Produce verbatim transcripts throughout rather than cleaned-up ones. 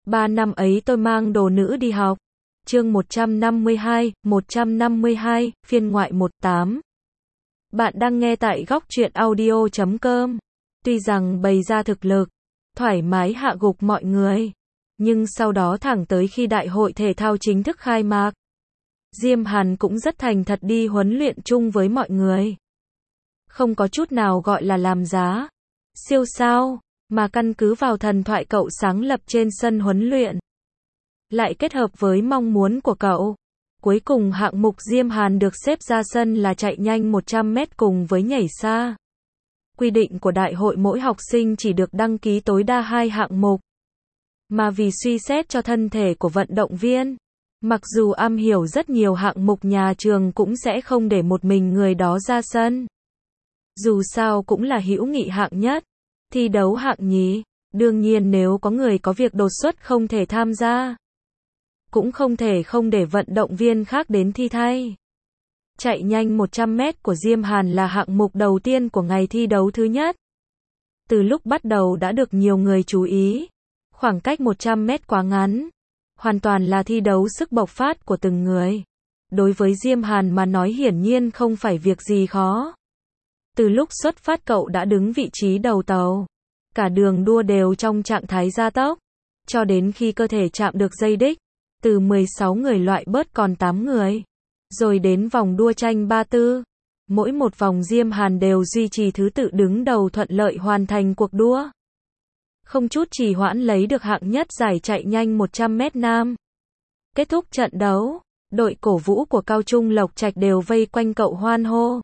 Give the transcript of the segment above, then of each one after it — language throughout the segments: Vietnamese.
Ba năm ấy tôi mang đồ nữ đi học. Chương một trăm năm mươi hai, một trăm năm mươi hai, phiên ngoại mười tám. Bạn đang nghe tại góc truyện audio chấm com. Tuy rằng bày ra thực lực, thoải mái hạ gục mọi người, nhưng sau đó thẳng tới khi đại hội thể thao chính thức khai mạc, Diêm Hàn cũng rất thành thật đi huấn luyện chung với mọi người. Không có chút nào gọi là làm giá, siêu sao, mà căn cứ vào thần thoại cậu sáng lập trên sân huấn luyện, lại kết hợp với mong muốn của cậu. Cuối cùng hạng mục Diêm Hàn được xếp ra sân là chạy nhanh một trăm mét cùng với nhảy xa. Quy định của đại hội mỗi học sinh chỉ được đăng ký tối đa hai hạng mục. Mà vì suy xét cho thân thể của vận động viên, mặc dù am hiểu rất nhiều hạng mục, nhà trường cũng sẽ không để một mình người đó ra sân. Dù sao cũng là hữu nghị hạng nhất, thi đấu hạng nhì, đương nhiên nếu có người có việc đột xuất không thể tham gia, cũng không thể không để vận động viên khác đến thi thay. Chạy nhanh một trăm mét của Diêm Hàn là hạng mục đầu tiên của ngày thi đấu thứ nhất. Từ lúc bắt đầu đã được nhiều người chú ý. Khoảng cách một trăm mét quá ngắn, hoàn toàn là thi đấu sức bộc phát của từng người. Đối với Diêm Hàn mà nói hiển nhiên không phải việc gì khó. Từ lúc xuất phát cậu đã đứng vị trí đầu tàu. Cả đường đua đều trong trạng thái gia tốc, cho đến khi cơ thể chạm được dây đích. Từ mười sáu người loại bớt còn tám người. Rồi đến vòng đua tranh ba tư. Mỗi một vòng Diêm Hàn đều duy trì thứ tự đứng đầu, thuận lợi hoàn thành cuộc đua. Không chút trì hoãn lấy được hạng nhất giải chạy nhanh một trăm mét nam. Kết thúc trận đấu, đội cổ vũ của Cao Trung Lộc Trạch đều vây quanh cậu hoan hô.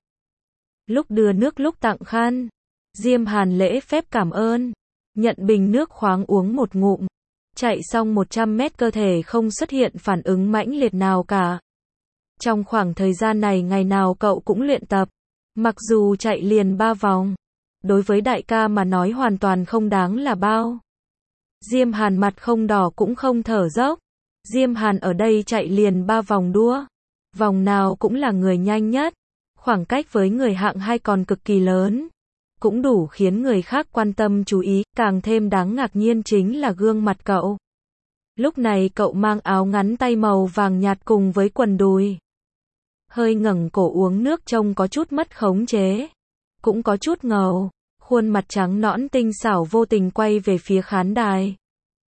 Lúc đưa nước lúc tặng khăn, Diêm Hàn lễ phép cảm ơn, nhận bình nước khoáng uống một ngụm. Chạy xong một trăm mét cơ thể không xuất hiện phản ứng mãnh liệt nào cả. Trong khoảng thời gian này ngày nào cậu cũng luyện tập, mặc dù chạy liền ba vòng, đối với đại ca mà nói hoàn toàn không đáng là bao. Diêm Hàn mặt không đỏ cũng không thở dốc. Diêm Hàn ở đây chạy liền ba vòng đua, vòng nào cũng là người nhanh nhất. Khoảng cách với người hạng hai còn cực kỳ lớn, cũng đủ khiến người khác quan tâm chú ý. Càng thêm đáng ngạc nhiên chính là gương mặt cậu. Lúc này cậu mang áo ngắn tay màu vàng nhạt cùng với quần đùi, hơi ngẩng cổ uống nước trông có chút mất khống chế, cũng có chút ngầu. Khuôn mặt trắng nõn tinh xảo vô tình quay về phía khán đài.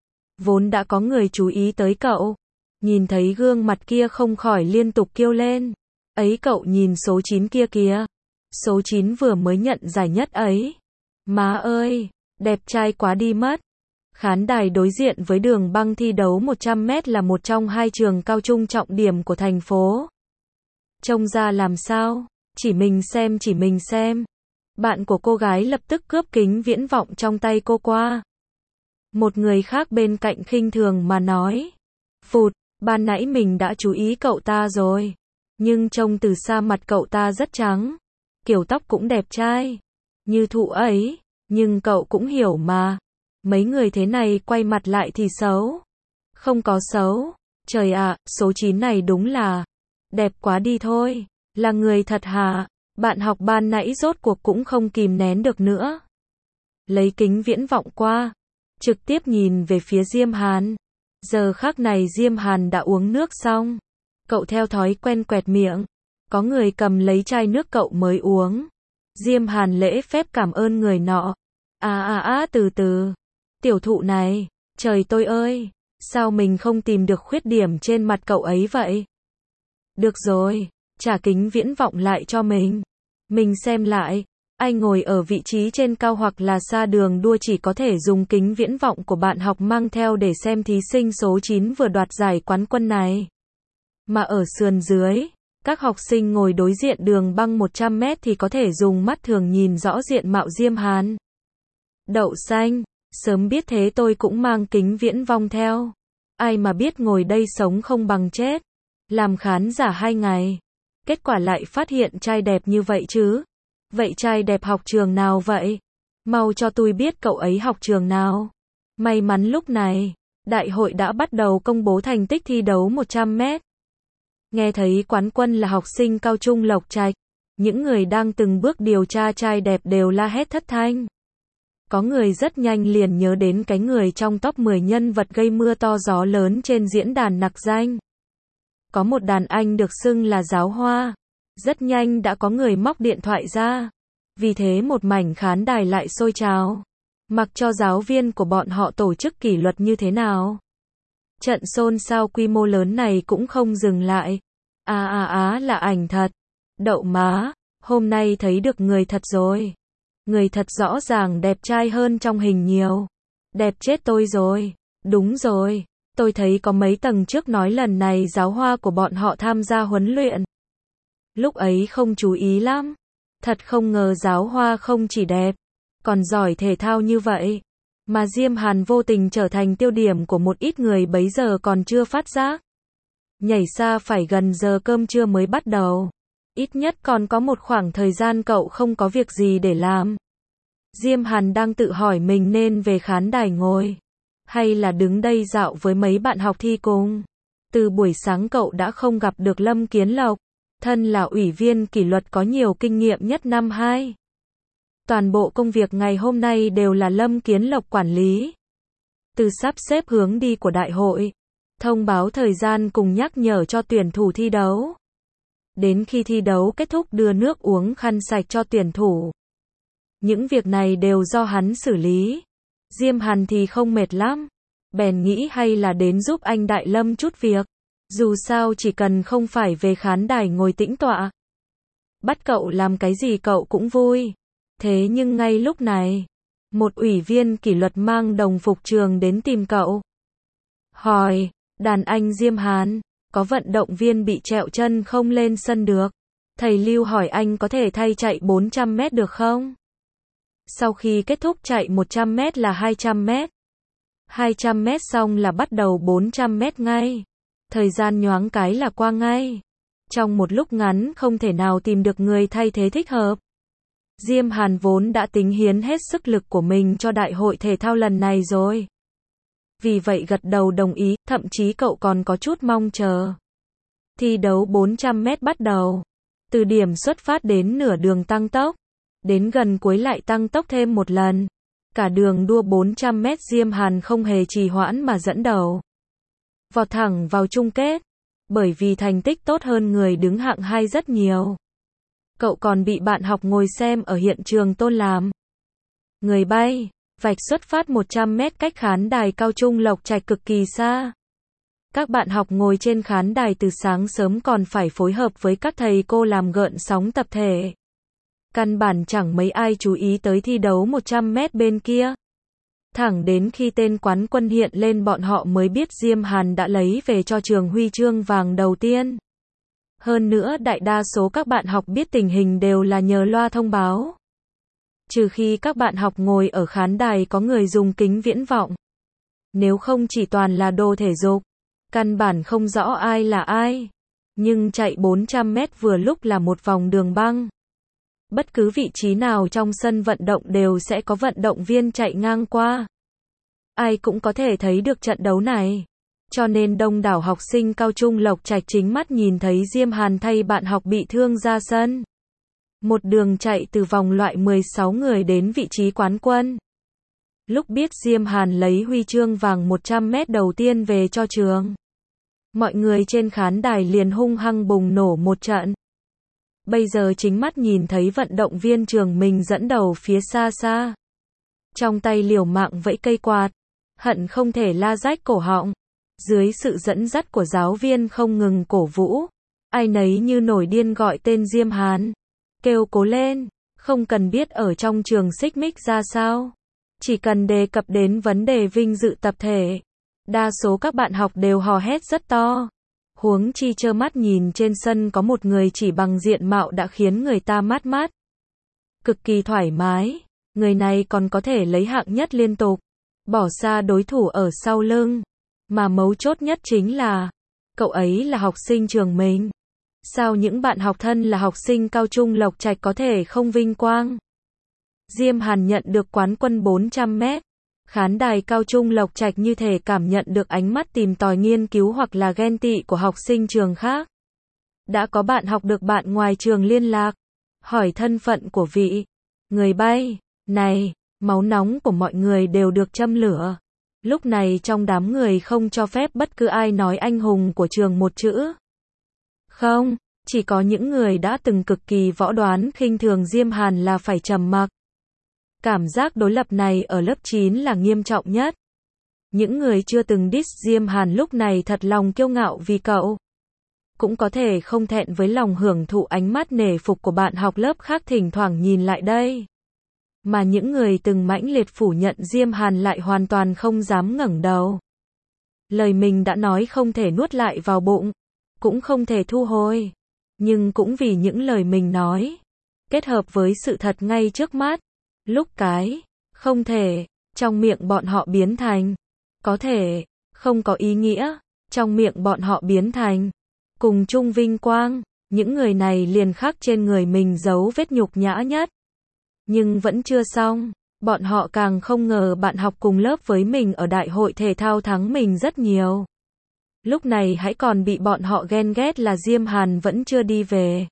Vốn đã có người chú ý tới cậu, nhìn thấy gương mặt kia không khỏi liên tục kêu lên. Ấy cậu nhìn số chín kia kìa, số chín vừa mới nhận giải nhất ấy. Má ơi, đẹp trai quá đi mất. Khán đài đối diện với đường băng thi đấu một trăm mét là một trong hai trường cao trung trọng điểm của thành phố. Trông ra làm sao? Chỉ mình xem, chỉ mình xem. Bạn của cô gái lập tức cướp kính viễn vọng trong tay cô qua. Một người khác bên cạnh khinh thường mà nói. Phụt, ban nãy mình đã chú ý cậu ta rồi. Nhưng trông từ xa mặt cậu ta rất trắng. Kiểu tóc cũng đẹp trai. Như thụ ấy. Nhưng cậu cũng hiểu mà. Mấy người thế này quay mặt lại thì xấu. Không có xấu. Trời ạ, số chín này đúng là đẹp quá đi thôi. Là người thật hả? Bạn học ban nãy rốt cuộc cũng không kìm nén được nữa. Lấy kính viễn vọng qua, trực tiếp nhìn về phía Diêm Hàn. Giờ khắc này Diêm Hàn đã uống nước xong. Cậu theo thói quen quẹt miệng. Có người cầm lấy chai nước cậu mới uống. Diêm Hàn lễ phép cảm ơn người nọ. À à à từ từ. Tiểu thụ này, trời tôi ơi, sao mình không tìm được khuyết điểm trên mặt cậu ấy vậy? Được rồi, trả kính viễn vọng lại cho mình. Mình xem lại, anh ngồi ở vị trí trên cao hoặc là xa đường đua chỉ có thể dùng kính viễn vọng của bạn học mang theo để xem thí sinh số chín vừa đoạt giải quán quân này. Mà ở sườn dưới, các học sinh ngồi đối diện đường băng một trăm mét thì có thể dùng mắt thường nhìn rõ diện mạo Diêm Hàn. Đậu xanh, sớm biết thế tôi cũng mang kính viễn vọng theo. Ai mà biết ngồi đây sống không bằng chết. Làm khán giả hai ngày. Kết quả lại phát hiện trai đẹp như vậy chứ. Vậy trai đẹp học trường nào vậy? Mau cho tôi biết cậu ấy học trường nào. May mắn lúc này, đại hội đã bắt đầu công bố thành tích thi đấu một trăm mét. Nghe thấy quán quân là học sinh Cao Trung Lộc Trạch, những người đang từng bước điều tra trai đẹp đều la hét thất thanh. Có người rất nhanh liền nhớ đến cái người trong top mười nhân vật gây mưa to gió lớn trên diễn đàn nặc danh. Có một đàn anh được xưng là giáo hoa. Rất nhanh đã có người móc điện thoại ra. Vì thế một mảnh khán đài lại sôi trào. Mặc cho giáo viên của bọn họ tổ chức kỷ luật như thế nào. Trận xôn xao quy mô lớn này cũng không dừng lại. À à á là ảnh thật. Đậu má, hôm nay thấy được người thật rồi. Người thật rõ ràng đẹp trai hơn trong hình nhiều. Đẹp chết tôi rồi. Đúng rồi, tôi thấy có mấy tầng trước nói lần này giáo hoa của bọn họ tham gia huấn luyện. Lúc ấy không chú ý lắm. Thật không ngờ giáo hoa không chỉ đẹp, còn giỏi thể thao như vậy. Mà Diêm Hàn vô tình trở thành tiêu điểm của một ít người bấy giờ còn chưa phát giác. Nhảy xa phải gần giờ cơm trưa mới bắt đầu. Ít nhất còn có một khoảng thời gian cậu không có việc gì để làm. Diêm Hàn đang tự hỏi mình nên về khán đài ngồi, hay là đứng đây dạo với mấy bạn học thi cùng. Từ buổi sáng cậu đã không gặp được Lâm Kiến Lộc, thân là ủy viên kỷ luật có nhiều kinh nghiệm nhất năm hai. Toàn bộ công việc ngày hôm nay đều là Lâm Kiến Lộc quản lý. Từ sắp xếp hướng đi của đại hội, thông báo thời gian cùng nhắc nhở cho tuyển thủ thi đấu. Đến khi thi đấu kết thúc đưa nước uống khăn sạch cho tuyển thủ. Những việc này đều do hắn xử lý. Diêm Hàn thì không mệt lắm. Bèn nghĩ hay là đến giúp anh Đại Lâm chút việc. Dù sao chỉ cần không phải về khán đài ngồi tĩnh tọa. Bắt cậu làm cái gì cậu cũng vui. Thế nhưng ngay lúc này, một ủy viên kỷ luật mang đồng phục trường đến tìm cậu. Hỏi, đàn anh Diêm Hàn, có vận động viên bị trẹo chân không lên sân được. Thầy Lưu hỏi anh có thể thay chạy bốn trăm mét được không? Sau khi kết thúc chạy một trăm mét là hai trăm mét. hai trăm mét xong là bắt đầu bốn trăm mét ngay. Thời gian nhoáng cái là qua ngay. Trong một lúc ngắn không thể nào tìm được người thay thế thích hợp. Diêm Hàn vốn đã tính hiến hết sức lực của mình cho đại hội thể thao lần này rồi. Vì vậy gật đầu đồng ý, thậm chí cậu còn có chút mong chờ. Thi đấu bốn trăm mét bắt đầu. Từ điểm xuất phát đến nửa đường tăng tốc. Đến gần cuối lại tăng tốc thêm một lần. Cả đường đua bốn trăm mét Diêm Hàn không hề trì hoãn mà dẫn đầu. Vọt thẳng vào chung kết. Bởi vì thành tích tốt hơn người đứng hạng hai rất nhiều. Cậu còn bị bạn học ngồi xem ở hiện trường tôn làm. Người bay, vạch xuất phát một trăm mét cách khán đài Cao Trung Lộc Trạch cực kỳ xa. Các bạn học ngồi trên khán đài từ sáng sớm còn phải phối hợp với các thầy cô làm gợn sóng tập thể. Căn bản chẳng mấy ai chú ý tới thi đấu một trăm mét bên kia. Thẳng đến khi tên quán quân hiện lên bọn họ mới biết Diêm Hàn đã lấy về cho trường huy chương vàng đầu tiên. Hơn nữa đại đa số các bạn học biết tình hình đều là nhờ loa thông báo. Trừ khi các bạn học ngồi ở khán đài có người dùng kính viễn vọng. Nếu không chỉ toàn là đồ thể dục. Căn bản không rõ ai là ai. Nhưng chạy bốn trăm mét vừa lúc là một vòng đường băng. Bất cứ vị trí nào trong sân vận động đều sẽ có vận động viên chạy ngang qua. Ai cũng có thể thấy được trận đấu này. Cho nên đông đảo học sinh Cao Trung Lộc Trạch chính mắt nhìn thấy Diêm Hàn thay bạn học bị thương ra sân. Một đường chạy từ vòng loại mười sáu người đến vị trí quán quân. Lúc biết Diêm Hàn lấy huy chương vàng một trăm mét đầu tiên về cho trường. Mọi người trên khán đài liền hung hăng bùng nổ một trận. Bây giờ chính mắt nhìn thấy vận động viên trường mình dẫn đầu phía xa xa. Trong tay liều mạng vẫy cây quạt. Hận không thể la rách cổ họng. Dưới sự dẫn dắt của giáo viên không ngừng cổ vũ. Ai nấy như nổi điên gọi tên Diêm Hàn. Kêu cố lên. Không cần biết ở trong trường xích mích ra sao. Chỉ cần đề cập đến vấn đề vinh dự tập thể. Đa số các bạn học đều hò hét rất to. Huống chi trơ mắt nhìn trên sân có một người chỉ bằng diện mạo đã khiến người ta mát mát. Cực kỳ thoải mái. Người này còn có thể lấy hạng nhất liên tục. Bỏ xa đối thủ ở sau lưng. Mà mấu chốt nhất chính là, cậu ấy là học sinh trường mình. Sao những bạn học thân là học sinh Cao Trung Lộc Trạch có thể không vinh quang? Diêm Hàn nhận được quán quân bốn trăm mét. Khán đài Cao Trung Lộc Trạch như thể cảm nhận được ánh mắt tìm tòi nghiên cứu hoặc là ghen tị của học sinh trường khác. Đã có bạn học được bạn ngoài trường liên lạc. Hỏi thân phận của vị người bay này. Máu nóng của mọi người đều được châm lửa. Lúc này trong đám người không cho phép bất cứ ai nói anh hùng của trường một chữ. Không, chỉ có những người đã từng cực kỳ võ đoán khinh thường Diêm Hàn là phải trầm mặc. Cảm giác đối lập này ở lớp chín là nghiêm trọng nhất. Những người chưa từng diss Diêm Hàn lúc này thật lòng kiêu ngạo vì cậu. Cũng có thể không thẹn với lòng hưởng thụ ánh mắt nể phục của bạn học lớp khác thỉnh thoảng nhìn lại đây. Mà những người từng mãnh liệt phủ nhận Diêm Hàn lại hoàn toàn không dám ngẩng đầu. Lời mình đã nói không thể nuốt lại vào bụng, cũng không thể thu hồi. Nhưng cũng vì những lời mình nói, kết hợp với sự thật ngay trước mắt, lúc cái, không thể, trong miệng bọn họ biến thành, có thể, không có ý nghĩa, trong miệng bọn họ biến thành, cùng chung vinh quang, những người này liền khắc trên người mình dấu vết nhục nhã nhất. Nhưng vẫn chưa xong, bọn họ càng không ngờ bạn học cùng lớp với mình ở đại hội thể thao thắng mình rất nhiều. Lúc này hãy còn bị bọn họ ghen ghét là Diêm Hàn vẫn chưa đi về.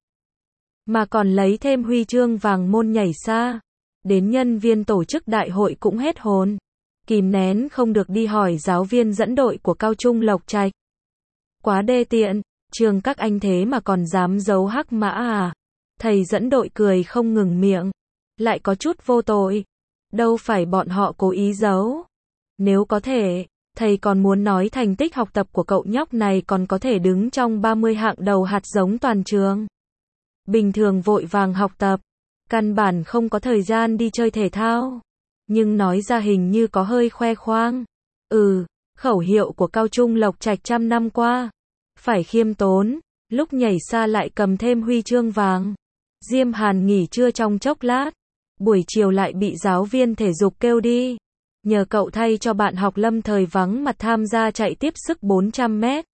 Mà còn lấy thêm huy chương vàng môn nhảy xa. Đến nhân viên tổ chức đại hội cũng hết hồn. Kìm nén không được đi hỏi giáo viên dẫn đội của cao trung Lộc Trạch. Quá đê tiện, trường các anh thế mà còn dám giấu hắc mã à? Thầy dẫn đội cười không ngừng miệng. Lại có chút vô tội. Đâu phải bọn họ cố ý giấu. Nếu có thể, thầy còn muốn nói thành tích học tập của cậu nhóc này còn có thể đứng trong ba mươi hạng đầu hạt giống toàn trường. Bình thường vội vàng học tập, căn bản không có thời gian đi chơi thể thao. Nhưng nói ra hình như có hơi khoe khoang. Ừ, khẩu hiệu của cao trung Lộc Trạch trăm năm qua. Phải khiêm tốn, lúc nhảy xa lại cầm thêm huy chương vàng. Diêm Hàn nghỉ trưa trong chốc lát. Buổi chiều lại bị giáo viên thể dục kêu đi. Nhờ cậu thay cho bạn học lâm thời vắng mặt tham gia chạy tiếp sức bốn trăm mét.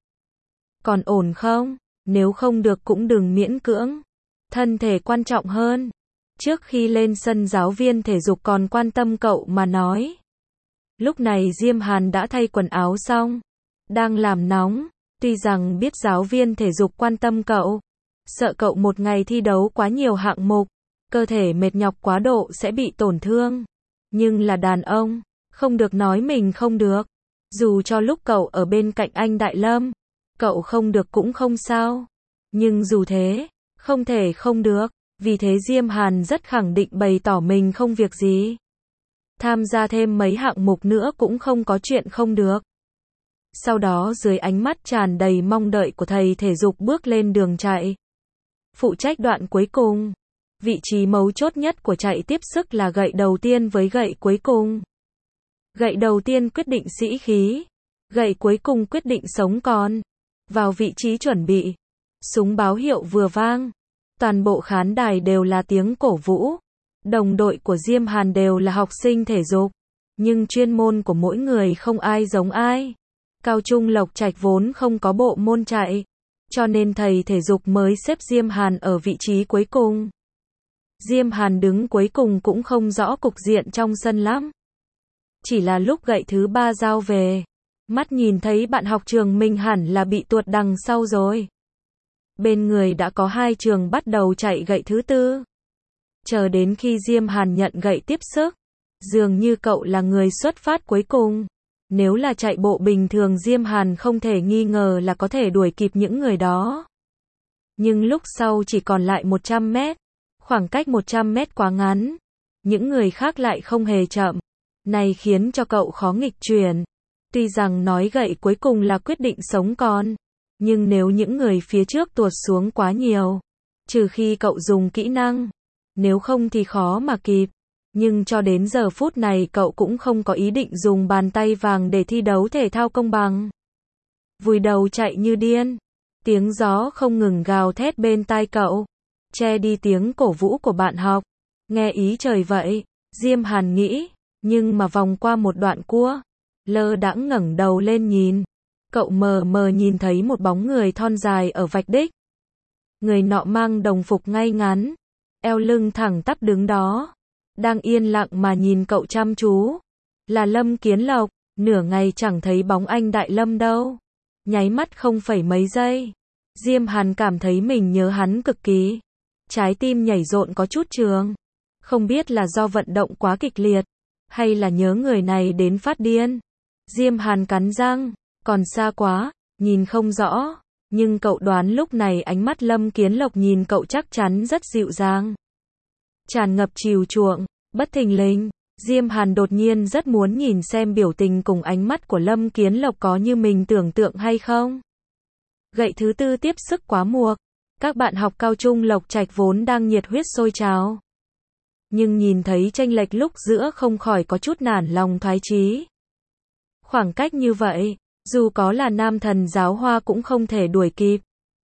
Còn ổn không? Nếu không được cũng đừng miễn cưỡng. Thân thể quan trọng hơn. Trước khi lên sân giáo viên thể dục còn quan tâm cậu mà nói. Lúc này Diêm Hàn đã thay quần áo xong. Đang làm nóng. Tuy rằng biết giáo viên thể dục quan tâm cậu. Sợ cậu một ngày thi đấu quá nhiều hạng mục. Cơ thể mệt nhọc quá độ sẽ bị tổn thương. Nhưng là đàn ông. Không được nói mình không được. Dù cho lúc cậu ở bên cạnh anh Đại Lâm. Cậu không được cũng không sao. Nhưng dù thế, không thể không được. Vì thế Diêm Hàn rất khẳng định bày tỏ mình không việc gì. Tham gia thêm mấy hạng mục nữa cũng không có chuyện không được. Sau đó dưới ánh mắt tràn đầy mong đợi của thầy thể dục bước lên đường chạy. Phụ trách đoạn cuối cùng. Vị trí mấu chốt nhất của chạy tiếp sức là gậy đầu tiên với gậy cuối cùng. Gậy đầu tiên quyết định sĩ khí. Gậy cuối cùng quyết định sống còn. Vào vị trí chuẩn bị. Súng báo hiệu vừa vang. Toàn bộ khán đài đều là tiếng cổ vũ. Đồng đội của Diêm Hàn đều là học sinh thể dục. Nhưng chuyên môn của mỗi người không ai giống ai. Cao trung Lộc Trạch vốn không có bộ môn chạy. Cho nên thầy thể dục mới xếp Diêm Hàn ở vị trí cuối cùng. Diêm Hàn đứng cuối cùng cũng không rõ cục diện trong sân lắm. Chỉ là lúc gậy thứ ba giao về. Mắt nhìn thấy bạn học trường mình hẳn là bị tuột đằng sau rồi. Bên người đã có hai trường bắt đầu chạy gậy thứ tư. Chờ đến khi Diêm Hàn nhận gậy tiếp sức. Dường như cậu là người xuất phát cuối cùng. Nếu là chạy bộ bình thường Diêm Hàn không thể nghi ngờ là có thể đuổi kịp những người đó. Nhưng lúc sau chỉ còn lại một trăm mét. Khoảng cách một trăm mét quá ngắn. Những người khác lại không hề chậm. Này khiến cho cậu khó nghịch chuyển. Tuy rằng nói gậy cuối cùng là quyết định sống còn. Nhưng nếu những người phía trước tuột xuống quá nhiều. Trừ khi cậu dùng kỹ năng. Nếu không thì khó mà kịp. Nhưng cho đến giờ phút này cậu cũng không có ý định dùng bàn tay vàng để thi đấu thể thao công bằng. Vùi đầu chạy như điên. Tiếng gió không ngừng gào thét bên tai cậu. Che đi tiếng cổ vũ của bạn học. Nghe ý trời vậy. Diêm Hàn nghĩ. Nhưng mà vòng qua một đoạn cua. Lơ đãng ngẩng đầu lên nhìn. Cậu mờ mờ nhìn thấy một bóng người thon dài ở vạch đích. Người nọ mang đồng phục ngay ngắn. Eo lưng thẳng tắp đứng đó. Đang yên lặng mà nhìn cậu chăm chú. Là Lâm Kiến Lộc. Nửa ngày chẳng thấy bóng anh Đại Lâm đâu. Nháy mắt không phẩy mấy giây. Diêm Hàn cảm thấy mình nhớ hắn cực kỳ. Trái tim nhảy rộn có chút trường. Không biết là do vận động quá kịch liệt. Hay là nhớ người này đến phát điên? Diêm Hàn cắn răng, còn xa quá, nhìn không rõ. Nhưng cậu đoán lúc này ánh mắt Lâm Kiến Lộc nhìn cậu chắc chắn rất dịu dàng. Tràn ngập chiều chuộng, bất thình lình, Diêm Hàn đột nhiên rất muốn nhìn xem biểu tình cùng ánh mắt của Lâm Kiến Lộc có như mình tưởng tượng hay không. Gậy thứ tư tiếp sức quá muộn. Các bạn học cao trung Lộc Trạch vốn đang nhiệt huyết sôi trào. Nhưng nhìn thấy chênh lệch lúc giữa không khỏi có chút nản lòng thoái chí. Khoảng cách như vậy, dù có là nam thần giáo hoa cũng không thể đuổi kịp.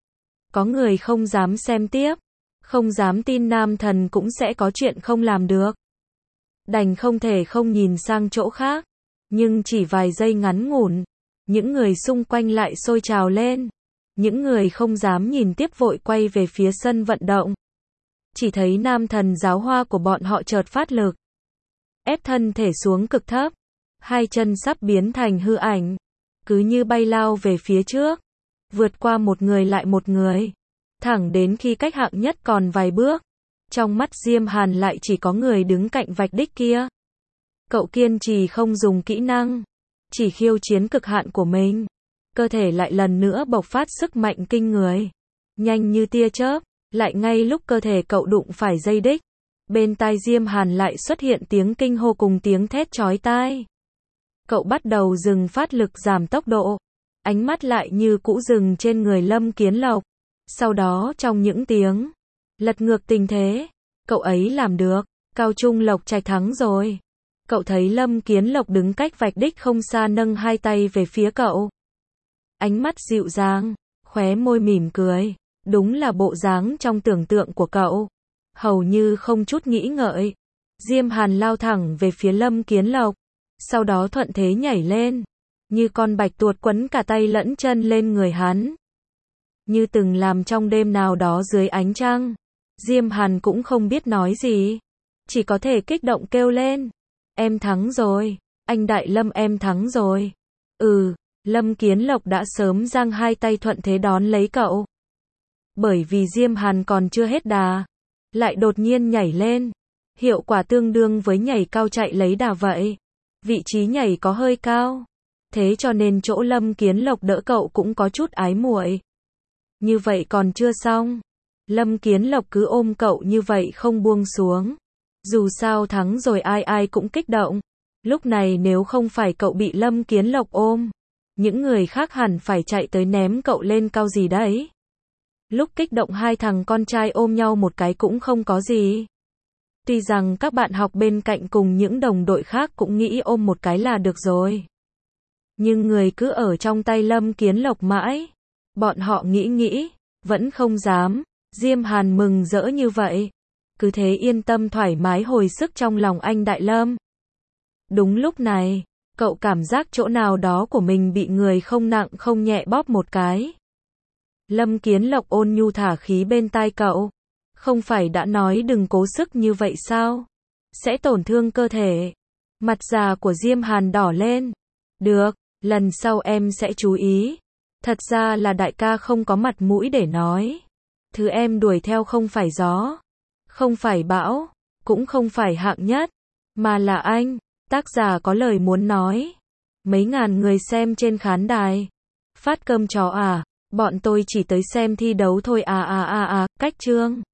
Có người không dám xem tiếp, không dám tin nam thần cũng sẽ có chuyện không làm được. Đành không thể không nhìn sang chỗ khác. Nhưng chỉ vài giây ngắn ngủn, những người xung quanh lại sôi trào lên. Những người không dám nhìn tiếp vội quay về phía sân vận động. Chỉ thấy nam thần giáo hoa của bọn họ chợt phát lực. Ép thân thể xuống cực thấp. Hai chân sắp biến thành hư ảnh. Cứ như bay lao về phía trước. Vượt qua một người lại một người. Thẳng đến khi cách hạng nhất còn vài bước. Trong mắt Diêm Hàn lại chỉ có người đứng cạnh vạch đích kia. Cậu kiên trì không dùng kỹ năng. Chỉ khiêu chiến cực hạn của mình. Cơ thể lại lần nữa bộc phát sức mạnh kinh người. Nhanh như tia chớp. Lại ngay lúc cơ thể cậu đụng phải dây đích. Bên tai Diêm Hàn lại xuất hiện tiếng kinh hô cùng tiếng thét chói tai. Cậu bắt đầu dừng phát lực giảm tốc độ. Ánh mắt lại như cũ dừng trên người Lâm Kiến Lộc. Sau đó trong những tiếng lật ngược tình thế. Cậu ấy làm được. Cao trung Lộc Trạch thắng rồi. Cậu thấy Lâm Kiến Lộc đứng cách vạch đích không xa nâng hai tay về phía cậu. Ánh mắt dịu dàng, khóe môi mỉm cười. Đúng là bộ dáng trong tưởng tượng của cậu. Hầu như không chút nghĩ ngợi. Diêm Hàn lao thẳng về phía Lâm Kiến Lộc. Sau đó thuận thế nhảy lên. Như con bạch tuột quấn cả tay lẫn chân lên người hắn. Như từng làm trong đêm nào đó dưới ánh trăng. Diêm Hàn cũng không biết nói gì. Chỉ có thể kích động kêu lên. Em thắng rồi. Anh Đại Lâm em thắng rồi. Ừ, Lâm Kiến Lộc đã sớm giang hai tay thuận thế đón lấy cậu. Bởi vì Diêm Hàn còn chưa hết đà. Lại đột nhiên nhảy lên. Hiệu quả tương đương với nhảy cao chạy lấy đà vậy. Vị trí nhảy có hơi cao. Thế cho nên chỗ Lâm Kiến Lộc đỡ cậu cũng có chút ái muội. Như vậy còn chưa xong. Lâm Kiến Lộc cứ ôm cậu như vậy không buông xuống. Dù sao thắng rồi ai ai cũng kích động. Lúc này nếu không phải cậu bị Lâm Kiến Lộc ôm, những người khác hẳn phải chạy tới ném cậu lên cao gì đấy. Lúc kích động hai thằng con trai ôm nhau một cái cũng không có gì. Tuy rằng các bạn học bên cạnh cùng những đồng đội khác cũng nghĩ ôm một cái là được rồi. Nhưng người cứ ở trong tay Lâm Kiến Lộc mãi. Bọn họ nghĩ nghĩ, vẫn không dám. Diêm Hàn mừng rỡ như vậy. Cứ thế yên tâm thoải mái hồi sức trong lòng anh Đại Lâm. Đúng lúc này, cậu cảm giác chỗ nào đó của mình bị người không nặng không nhẹ bóp một cái. Lâm Kiến Lộc ôn nhu thả khí bên tai cậu. Không phải đã nói đừng cố sức như vậy sao? Sẽ tổn thương cơ thể. Mặt già của Diêm Hàn đỏ lên. Được, lần sau em sẽ chú ý. Thật ra là đại ca không có mặt mũi để nói. Thứ em đuổi theo không phải gió, không phải bão, cũng không phải hạng nhất, mà là anh. Tác giả có lời muốn nói. Mấy ngàn người xem trên khán đài. Phát cơm chó à? Bọn tôi chỉ tới xem thi đấu thôi à à à à, cách chương.